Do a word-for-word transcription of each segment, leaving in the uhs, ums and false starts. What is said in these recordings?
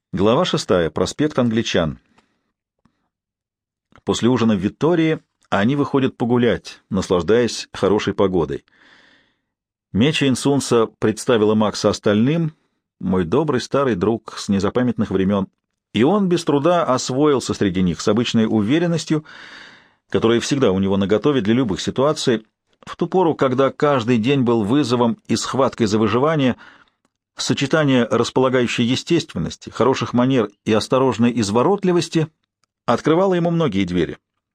Глава шестая. Проспект Англичан. После ужина в Виттории они выходят погулять, наслаждаясь хорошей погодой. Меча Инсунса представила Макса остальным, мой добрый старый друг с незапамятных времен, и он без труда освоился среди них с обычной уверенностью, которая всегда у него наготове для любых ситуаций, в ту пору, когда каждый день был вызовом и схваткой за выживание. Сочетание располагающей естественности, хороших манер и осторожной изворотливости открывало ему многие двери.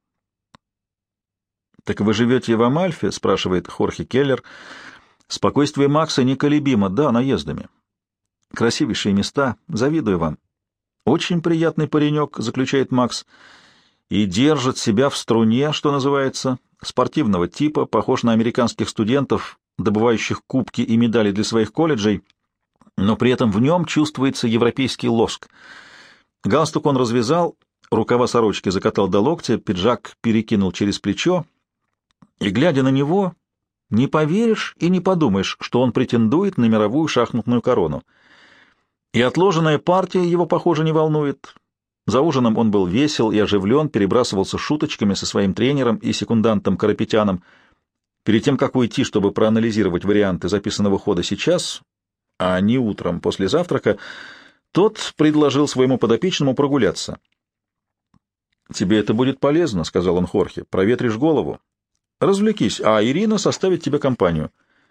«Так вы живете в Амальфе?» — спрашивает Хорхе Келлер. «Спокойствие Макса неколебимо, да, наездами. Красивейшие места, завидую вам. Очень приятный паренек», — заключает Макс, — «и держит себя в струне, что называется, спортивного типа, похож на американских студентов, добывающих кубки и медали для своих колледжей, но при этом в нем чувствуется европейский лоск. Галстук он развязал, рукава сорочки закатал до локтя, пиджак перекинул через плечо, и, глядя на него, не поверишь и не подумаешь, что он претендует на мировую шахматную корону. И отложенная партия его, похоже, не волнует. За ужином он был весел и оживлен, перебрасывался шуточками со своим тренером и секундантом Карапетяном. Перед тем, как уйти, чтобы проанализировать варианты записанного хода сейчас, а не утром после завтрака, тот предложил своему подопечному прогуляться. «Тебе это будет полезно», — сказал он Хорхе, — «проветришь голову. Развлекись, а Ирина составит тебе компанию».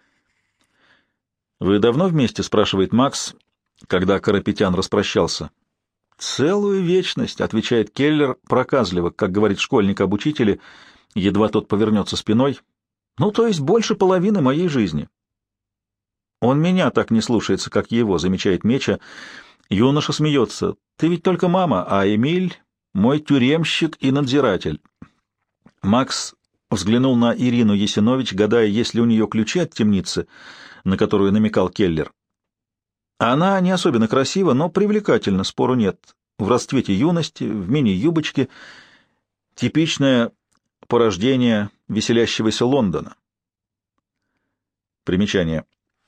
«Вы давно вместе?» — спрашивает Макс, когда Карапетян распрощался. «Целую вечность», — отвечает Келлер проказливо, как говорит школьник об учителе, едва тот повернется спиной. «Ну, то есть больше половины моей жизни». «Он меня так не слушается, как его», — замечает Меча. Юноша смеется. «Ты ведь только мама, а Эмиль — мой тюремщик и надзиратель». Макс взглянул на Ирину Есинович, гадая, есть ли у нее ключи от темницы, на которую намекал Келлер. Она не особенно красива, но привлекательна, спору нет. В расцвете юности, в мини-юбочке, типичное порождение веселящегося Лондона. Примечание.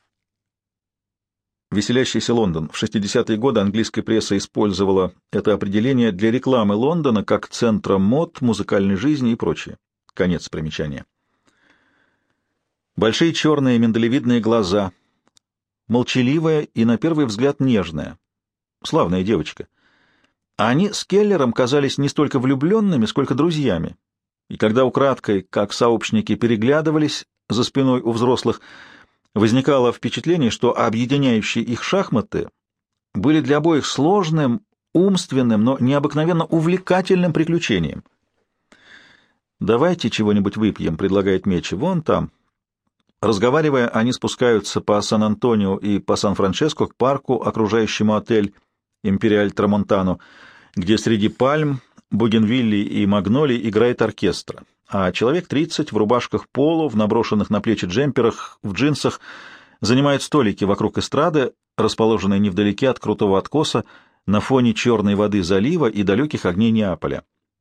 Веселящийся Лондон. В шестидесятые годы английская пресса использовала это определение для рекламы Лондона как центра мод, музыкальной жизни и прочее. Конец примечания. Большие черные миндалевидные глаза, молчаливая и, на первый взгляд, нежная. Славная девочка. Они с Келлером казались не столько влюбленными, сколько друзьями. И когда украдкой, как сообщники, переглядывались за спиной у взрослых, возникало впечатление, что объединяющие их шахматы были для обоих сложным, умственным, но необыкновенно увлекательным приключением. «Давайте чего-нибудь выпьем», — предлагает Мечи, — «вон там». Разговаривая, они спускаются по Сан-Антонио и по Сан-Франческо к парку, окружающему отель «Империаль Трамонтано», где среди пальм, бугенвиллей и магнолий играет оркестр, а человек тридцать в рубашках поло, в наброшенных на плечи джемперах, в джинсах занимают столики вокруг эстрады, расположенной невдалеке от крутого откоса, на фоне черной воды залива и далеких огней Неаполя.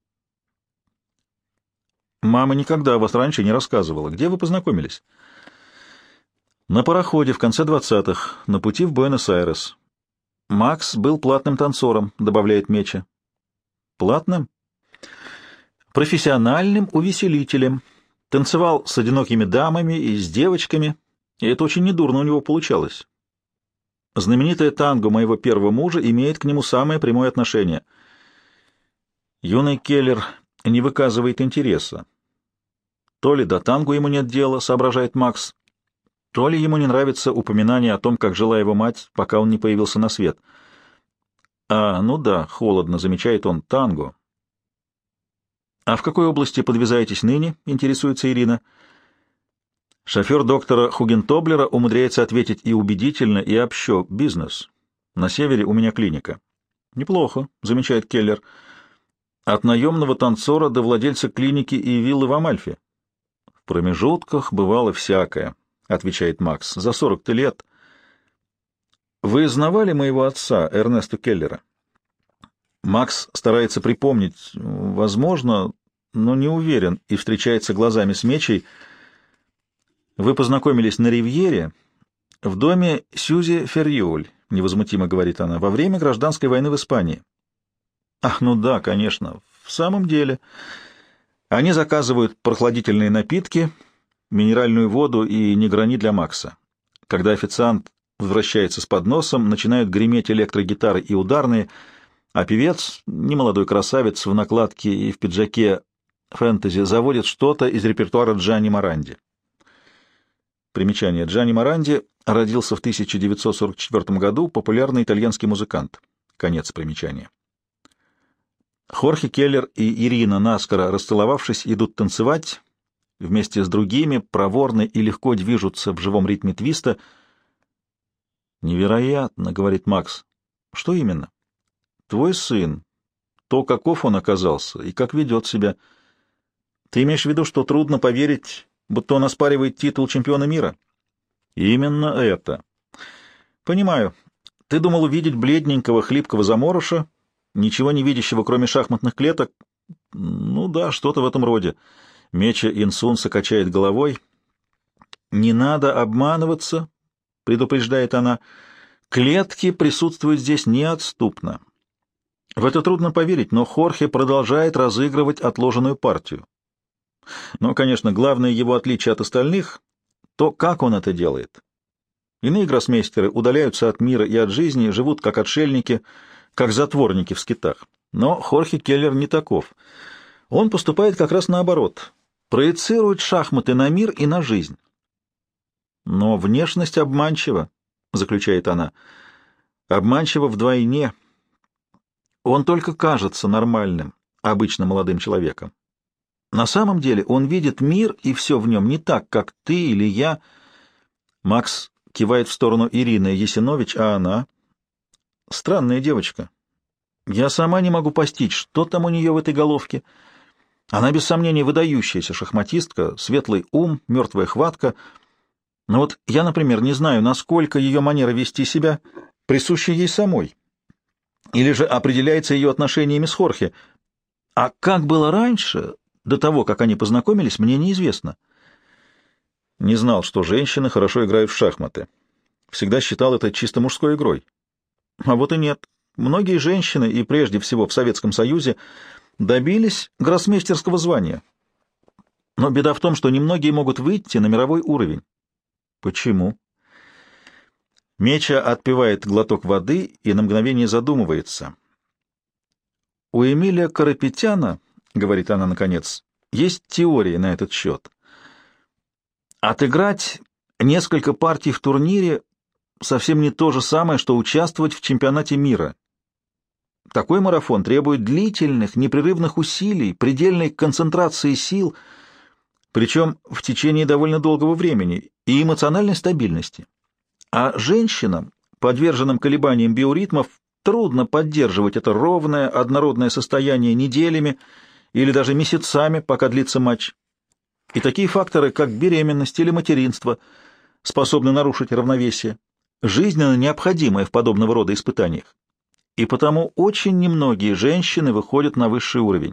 «Мама никогда о вас раньше не рассказывала. Где вы познакомились?» «На пароходе в конце двадцатых, на пути в Буэнос-Айрес. Макс был платным танцором», — добавляет Меча. «Платным?» «Профессиональным увеселителем. Танцевал с одинокими дамами и с девочками, и это очень недурно у него получалось. Знаменитое танго моего первого мужа имеет к нему самое прямое отношение». Юный Келлер не выказывает интереса. То ли до танго ему нет дела, соображает Макс, то ли ему не нравится упоминание о том, как жила его мать, пока он не появился на свет. «А, ну да, холодно», — замечает он, — «танго». «А в какой области подвязаетесь ныне?» — интересуется Ирина. Шофер доктора Хугентоблера умудряется ответить и убедительно, и общо: «Бизнес. На севере у меня клиника». «Неплохо», — замечает Келлер. «От наемного танцора до владельца клиники и виллы в Амальфе». «В промежутках бывало всякое», — отвечает Макс. «За сорок-то лет». «Вы знавали моего отца, Эрнеста Келлера?» Макс старается припомнить, возможно, но не уверен, и встречается глазами с Мечей. «Вы познакомились на Ривьере в доме Сьюзи Ферриоль, — невозмутимо говорит она, — во время гражданской войны в Испании. Ах, ну да, конечно, в самом деле. Они заказывают прохладительные напитки, минеральную воду и негрони для Макса. Когда официант возвращается с подносом, начинают греметь электрогитары и ударные, а певец, немолодой красавец в накладке и в пиджаке фэнтези, заводит что-то из репертуара Джанни Моранди. Примечание. Джанни Моранди родился в тысяча девятьсот сорок четвёртом году, популярный итальянский музыкант. Конец примечания. Хорхе Келлер и Ирина, наскоро расцеловавшись, идут танцевать, вместе с другими проворно и легко движутся в живом ритме твиста. «Невероятно», — говорит Макс. «Что именно?» «Твой сын. То, каков он оказался и как ведет себя. Ты имеешь в виду, что трудно поверить, будто он оспаривает титул чемпиона мира?» «Именно это. Понимаю. Ты думал увидеть бледненького, хлипкого заморыша, ничего не видящего, кроме шахматных клеток? Ну да, что-то в этом роде». Меча Инсунса качает головой. «Не надо обманываться», — предупреждает она. «Клетки присутствуют здесь неотступно. В это трудно поверить, но Хорхе продолжает разыгрывать отложенную партию. Но, конечно, главное его отличие от остальных — то, как он это делает. Иные гроссмейстеры удаляются от мира и от жизни, живут как отшельники, как затворники в скитах. Но Хорхе Келлер не таков. Он поступает как раз наоборот, проецирует шахматы на мир и на жизнь. Но внешность обманчива, — заключает она, — обманчива вдвойне. Он только кажется нормальным, обычно молодым человеком. На самом деле он видит мир и все в нем не так, как ты или я. Макс кивает в сторону Ирины Есинович, а она... Странная девочка. Я сама не могу постичь, что там у нее в этой головке. Она, без сомнения, выдающаяся шахматистка, светлый ум, мертвая хватка. Но вот я, например, не знаю, насколько ее манера вести себя присуща ей самой. Или же определяется ее отношениями с Хорхе. А как было раньше, до того, как они познакомились, мне неизвестно. Не знал, что женщины хорошо играют в шахматы. Всегда считал это чисто мужской игрой. А вот и нет. Многие женщины, и прежде всего в Советском Союзе, добились гроссмейстерского звания. Но беда в том, что немногие могут выйти на мировой уровень. Почему? Меча отпивает глоток воды и на мгновение задумывается. У Эмиля Карапетяна, — говорит она наконец, — есть теория на этот счет. Отыграть несколько партий в турнире совсем не то же самое, что участвовать в чемпионате мира. Такой марафон требует длительных, непрерывных усилий, предельной концентрации сил, причем в течение довольно долгого времени, и эмоциональной стабильности. А женщинам, подверженным колебаниям биоритмов, трудно поддерживать это ровное, однородное состояние неделями или даже месяцами, пока длится матч. И такие факторы, как беременность или материнство, способны нарушить равновесие, жизненно необходимое в подобного рода испытаниях. И потому очень немногие женщины выходят на высший уровень.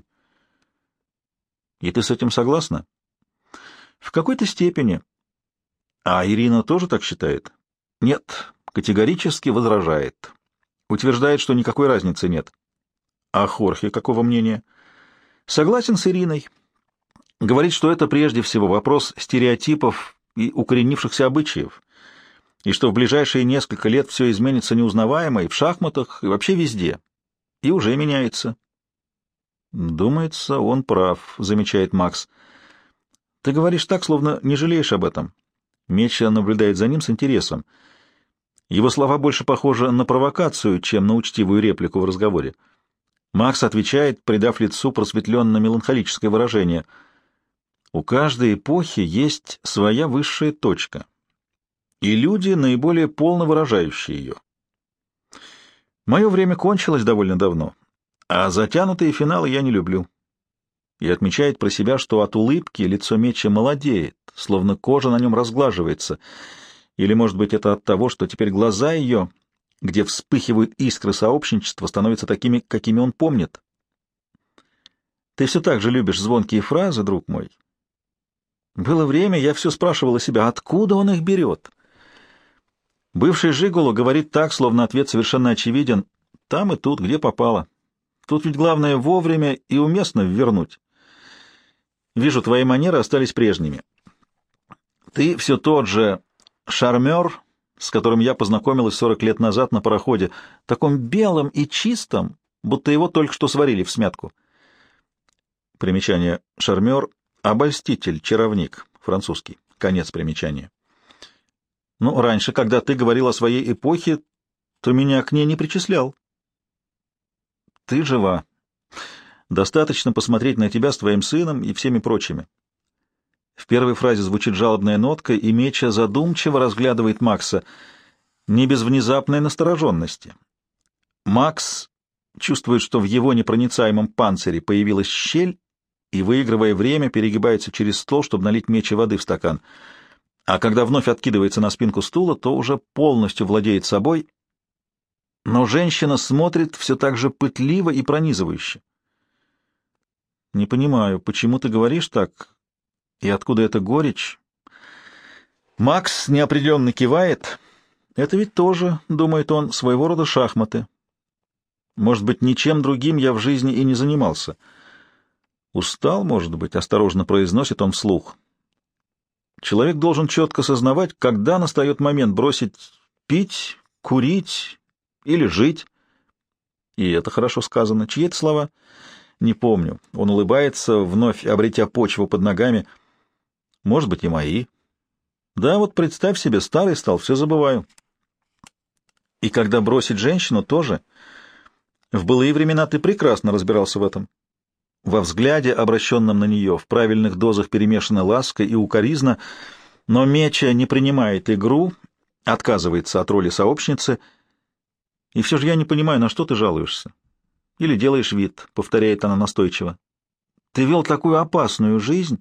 И ты с этим согласна? В какой-то степени. А Ирина тоже так считает? Нет, категорически возражает. Утверждает, что никакой разницы нет. А Хорхе какого мнения? Согласен с Ириной. Говорит, что это прежде всего вопрос стереотипов и укоренившихся обычаев, и что в ближайшие несколько лет все изменится неузнаваемо и в шахматах, и вообще везде. И уже меняется. Думается, он прав, замечает Макс. Ты говоришь так, словно не жалеешь об этом. Меча наблюдает за ним с интересом. Его слова больше похожи на провокацию, чем на учтивую реплику в разговоре. Макс отвечает, придав лицу просветленно-меланхолическое выражение. У каждой эпохи есть своя высшая точка, и люди, наиболее полно выражающие ее. Мое время кончилось довольно давно, а затянутые финалы я не люблю. И отмечает про себя, что от улыбки лицо Меча молодеет, словно кожа на нем разглаживается. Или, может быть, это от того, что теперь глаза ее, где вспыхивают искры сообщничества, становятся такими, какими он помнит. Ты все так же любишь звонкие фразы, друг мой. Было время, я все спрашивала себя, откуда он их берет. Бывший жиголо говорит так, словно ответ совершенно очевиден. Там и тут, где попало. Тут ведь главное вовремя и уместно вернуть. Вижу, твои манеры остались прежними. Ты все тот же шармер, с которым я познакомилась сорок лет назад на пароходе, таком белом и чистом, будто его только что сварили в смятку. Примечание. Шармер — обольститель, чаровник, французский. Конец примечания. Ну, раньше, когда ты говорил о своей эпохе, то меня к ней не причислял. Ты жива. Достаточно посмотреть на тебя с твоим сыном и всеми прочими. В первой фразе звучит жалобная нотка, и Меча задумчиво разглядывает Макса, не без внезапной настороженности. Макс чувствует, что в его непроницаемом панцире появилась щель, и, выигрывая время, перегибается через стол, чтобы налить Мече воды в стакан. А когда вновь откидывается на спинку стула, то уже полностью владеет собой, но женщина смотрит все так же пытливо и пронизывающе. «Не понимаю, почему ты говоришь так, и откуда эта горечь?» Макс неопределенно кивает. «Это ведь тоже, — думает он, — своего рода шахматы. Может быть, ничем другим я в жизни и не занимался. Устал, может быть, — осторожно произносит он вслух. Человек должен четко сознавать, когда настает момент бросить пить, курить или жить. И это хорошо сказано. Чьи это слова? Не помню. Он улыбается, вновь обретя почву под ногами. Может быть, и мои. Да, вот представь себе, старый стал, все забываю. И когда бросить женщину, тоже. В былые времена ты прекрасно разбирался в этом. Во взгляде, обращенном на нее, в правильных дозах перемешана ласка и укоризна, но Меча не принимает игру, отказывается от роли сообщницы. И все же я не понимаю, на что ты жалуешься. Или делаешь вид, — повторяет она настойчиво. Ты вел такую опасную жизнь,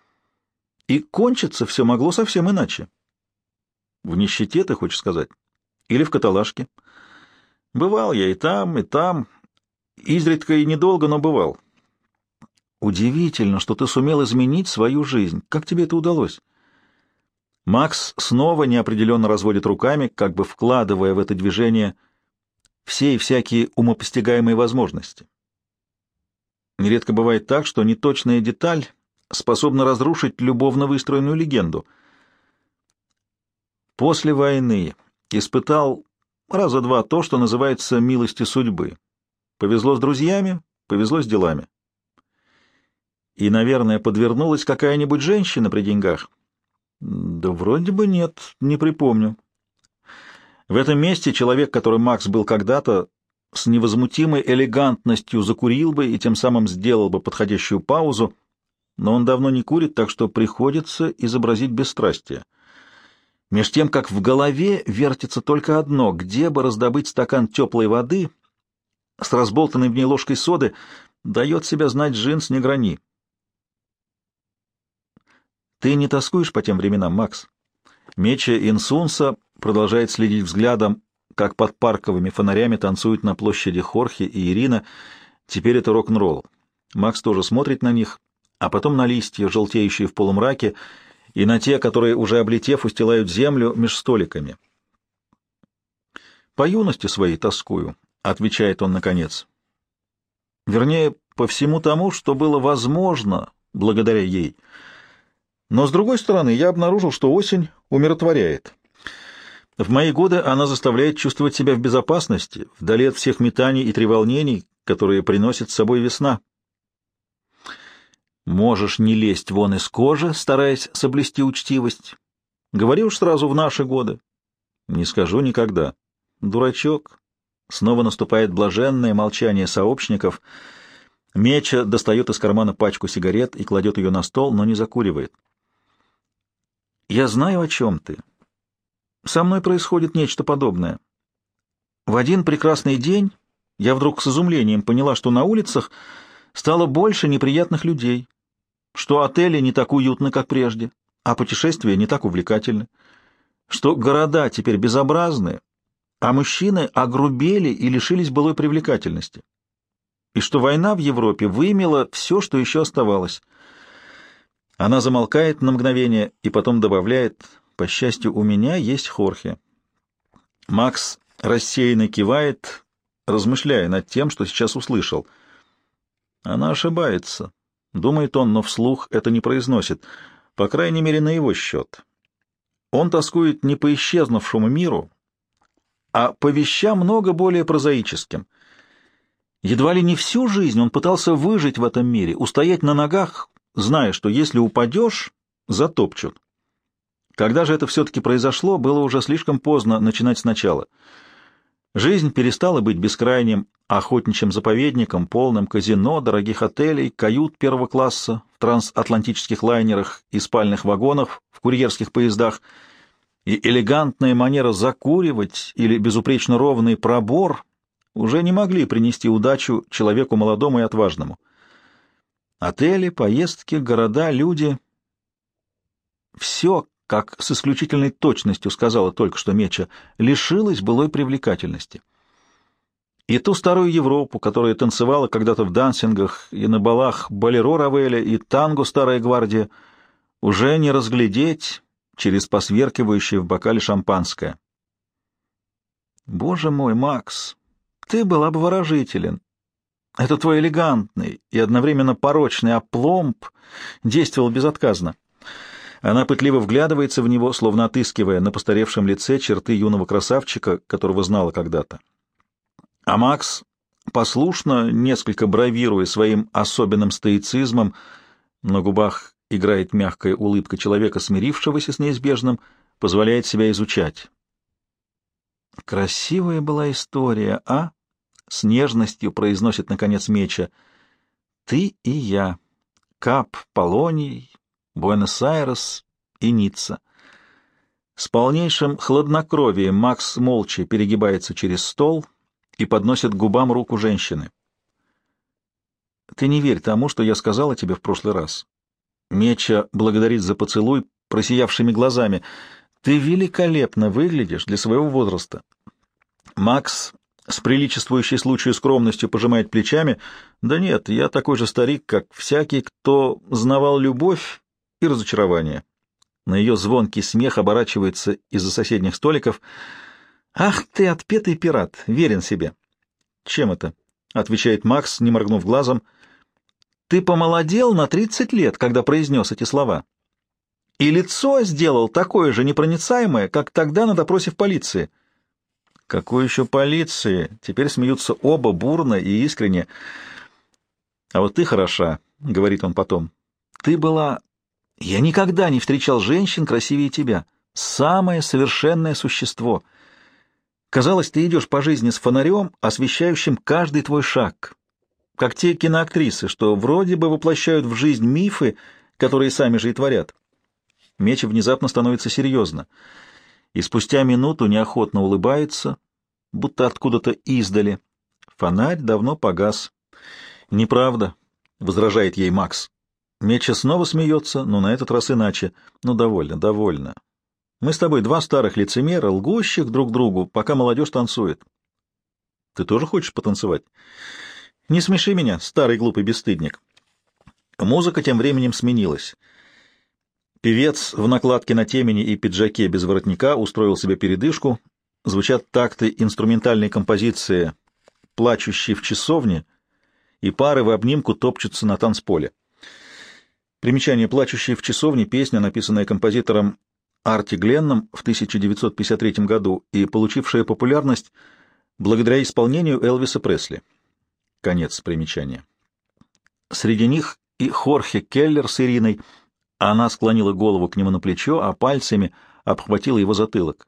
и кончиться все могло совсем иначе. В нищете, ты хочешь сказать? Или в каталажке? Бывал я и там, и там. Изредка и недолго, но бывал. Удивительно, что ты сумел изменить свою жизнь. Как тебе это удалось? Макс снова неопределенно разводит руками, как бы вкладывая в это движение все и всякие умопостигаемые возможности. Нередко бывает так, что неточная деталь способна разрушить любовно выстроенную легенду. После войны испытал раза два то, что называется милостью судьбы. Повезло с друзьями, повезло с делами. И, наверное, подвернулась какая-нибудь женщина при деньгах? Да вроде бы нет, не припомню. В этом месте человек, которым Макс был когда-то, с невозмутимой элегантностью закурил бы и тем самым сделал бы подходящую паузу, но он давно не курит, так что приходится изобразить бесстрастие. Меж тем, как в голове вертится только одно — где бы раздобыть стакан теплой воды с разболтанной в ней ложкой соды, дает себя знать джинс Неграни. Ты не тоскуешь по тем временам, Макс? Меча Инсунса продолжает следить взглядом, как под парковыми фонарями танцуют на площади Хорхе и Ирина. Теперь это рок-н-ролл. Макс тоже смотрит на них, а потом на листья, желтеющие в полумраке, и на те, которые, уже облетев, устилают землю меж столиками. «По юности своей тоскую», — отвечает он наконец. «Вернее, по всему тому, что было возможно благодаря ей. Но, с другой стороны, я обнаружил, что осень умиротворяет. В мои годы она заставляет чувствовать себя в безопасности, вдали от всех метаний и треволнений, которые приносит с собой весна. Можешь не лезть вон из кожи, стараясь соблюсти учтивость. Говори уж сразу в наши годы. Не скажу никогда. Дурачок». Снова наступает блаженное молчание сообщников. Меча достает из кармана пачку сигарет и кладет ее на стол, но не закуривает. «Я знаю, о чем ты. Со мной происходит нечто подобное. В один прекрасный день я вдруг с изумлением поняла, что на улицах стало больше неприятных людей, что отели не так уютны, как прежде, а путешествия не так увлекательны, что города теперь безобразны, а мужчины огрубели и лишились былой привлекательности, и что война в Европе вымела все, что еще оставалось». Она замолкает на мгновение и потом добавляет: «По счастью, у меня есть Хорхе». Макс рассеянно кивает, размышляя над тем, что сейчас услышал. Она ошибается, думает он, но вслух это не произносит, по крайней мере, на его счет. Он тоскует не по исчезнувшему миру, а по вещам много более прозаическим. Едва ли не всю жизнь он пытался выжить в этом мире, устоять на ногах, зная, что если упадешь, затопчут. Когда же это все-таки произошло, было уже слишком поздно начинать сначала. Жизнь перестала быть бескрайним охотничьим заповедником, полным казино, дорогих отелей, кают первого класса в трансатлантических лайнерах и спальных вагонах в курьерских поездах, и элегантная манера закуривать или безупречно ровный пробор уже не могли принести удачу человеку молодому и отважному. Отели, поездки, города, люди — все, как с исключительной точностью сказала только что Меча, лишилось былой привлекательности. И ту старую Европу, которая танцевала когда-то в дансингах и на балах болеро Равеля и танго «Старая гвардия», уже не разглядеть через посверкивающее в бокале шампанское. «Боже мой, Макс, ты был обворожителен. Это твой элегантный и одновременно порочный опломб действовал безотказно». Она пытливо вглядывается в него, словно отыскивая на постаревшем лице черты юного красавчика, которого знала когда-то. А Макс, послушно, несколько бравируя своим особенным стоицизмом, на губах играет мягкая улыбка человека, смирившегося с неизбежным, позволяет себя изучать. «Красивая была история, а?» — с нежностью произносит, наконец, Меча. «Ты и я. Кап Полоний, Буэнос-Айрес и Ницца». С полнейшим хладнокровием Макс молча перегибается через стол и подносит к губам руку женщины. «Ты не верь тому, что я сказала тебе в прошлый раз». Меча благодарит за поцелуй просиявшими глазами. «Ты великолепно выглядишь для своего возраста». Макс с приличествующей случаю скромностью пожимает плечами. «Да нет, я такой же старик, как всякий, кто знавал любовь и разочарование». На ее звонкий смех оборачивается из-за соседних столиков. «Ах ты, отпетый пират, верен себе!» «Чем это?» — отвечает Макс, не моргнув глазом. «Ты помолодел на тридцать лет, когда произнес эти слова. И лицо сделал такое же непроницаемое, как тогда на допросе в полиции». «Какой еще полиции?» Теперь смеются оба бурно и искренне. «А вот ты хороша», — говорит он потом. «Ты была... Я никогда не встречал женщин красивее тебя. Самое совершенное существо. Казалось, ты идешь по жизни с фонарем, освещающим каждый твой шаг, как те киноактрисы, что вроде бы воплощают в жизнь мифы, которые сами же и творят». Меча внезапно становится серьезно, и спустя минуту неохотно улыбается, будто откуда-то издали. Фонарь давно погас. «Неправда», — возражает ей Макс. Меча снова смеется, но на этот раз иначе. «Ну, довольно, довольно. Мы с тобой два старых лицемера, лгущих друг другу, пока молодежь танцует. Ты тоже хочешь потанцевать? Не смеши меня, старый глупый бесстыдник». Музыка тем временем сменилась. Певец в накладке на темени и пиджаке без воротника устроил себе передышку. Звучат такты инструментальной композиции «Плачущий в часовне», и пары в обнимку топчутся на танцполе. Примечание: «Плачущий в часовне» — песня, написанная композитором Арти Гленном в тысяча девятьсот пятьдесят третьем году и получившая популярность благодаря исполнению Элвиса Пресли. Конец примечания. Среди них и Хорхе Келлер с Ириной. Она склонила голову к нему на плечо, а пальцами обхватила его затылок.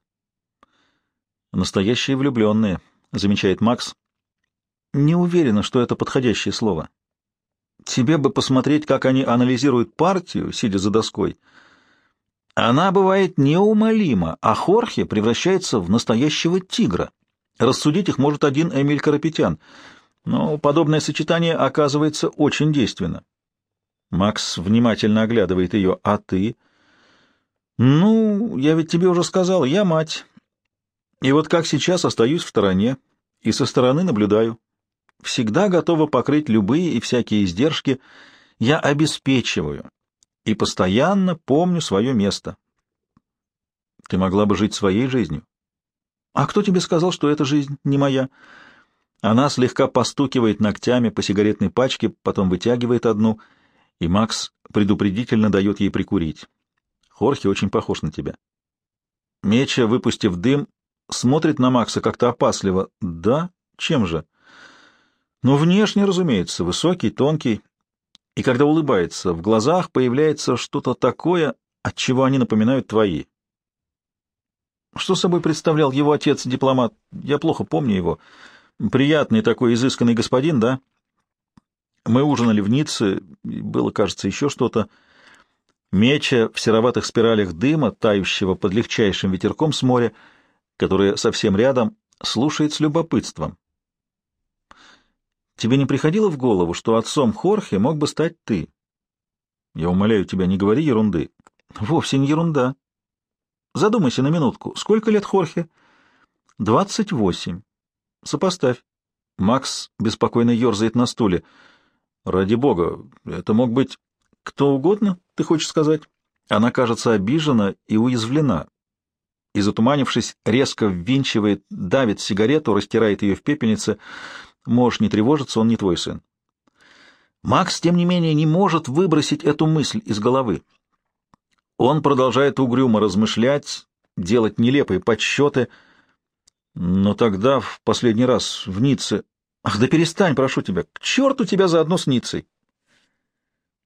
«Настоящие влюбленные», — замечает Макс. «Не уверена, что это подходящее слово. Тебе бы посмотреть, как они анализируют партию, сидя за доской. Она бывает неумолима, а Хорхе превращается в настоящего тигра. Рассудить их может один Эмиль Карапетян, но подобное сочетание оказывается очень действенно». Макс внимательно оглядывает ее. «А ты?» «Ну, я ведь тебе уже сказал, я мать. И вот как сейчас остаюсь в стороне и со стороны наблюдаю. Всегда готова покрыть любые и всякие издержки. Я обеспечиваю и постоянно помню свое место». «Ты могла бы жить своей жизнью». А кто тебе сказал, что эта жизнь не моя? Она слегка постукивает ногтями по сигаретной пачке, потом вытягивает одну, и Макс предупредительно дает ей прикурить. Хорхе очень похож на тебя. Меча, выпустив дым, смотрит на Макса как-то опасливо. Да? Чем же? Ну, внешне, разумеется, высокий, тонкий, и когда улыбается, в глазах появляется что-то такое, от чего они напоминают твои. Что собой представлял его отец-дипломат? Я плохо помню его. Приятный такой изысканный господин, да? Мы ужинали в Ницце, было, кажется, еще что-то. Меча в сероватых спиралях дыма, тающего под легчайшим ветерком с моря, которое совсем рядом, слушает с любопытством. Тебе не приходило в голову, что отцом Хорхе мог бы стать ты? Я умоляю тебя, не говори ерунды. Вовсе не ерунда. Задумайся на минутку. Сколько лет Хорхе? Двадцать восемь. Сопоставь. Макс беспокойно ерзает на стуле. Ради бога, это мог быть кто угодно, ты хочешь сказать? Она кажется обижена и уязвлена. И, затуманившись, резко ввинчивает, давит сигарету, растирает ее в пепельнице. Можешь не тревожиться, он не твой сын. Макс, тем не менее, не может выбросить эту мысль из головы. Он продолжает угрюмо размышлять, делать нелепые подсчеты. Но тогда, в последний раз, в Ницце... Ах, да перестань, прошу тебя, к черту тебя заодно с Ниццей.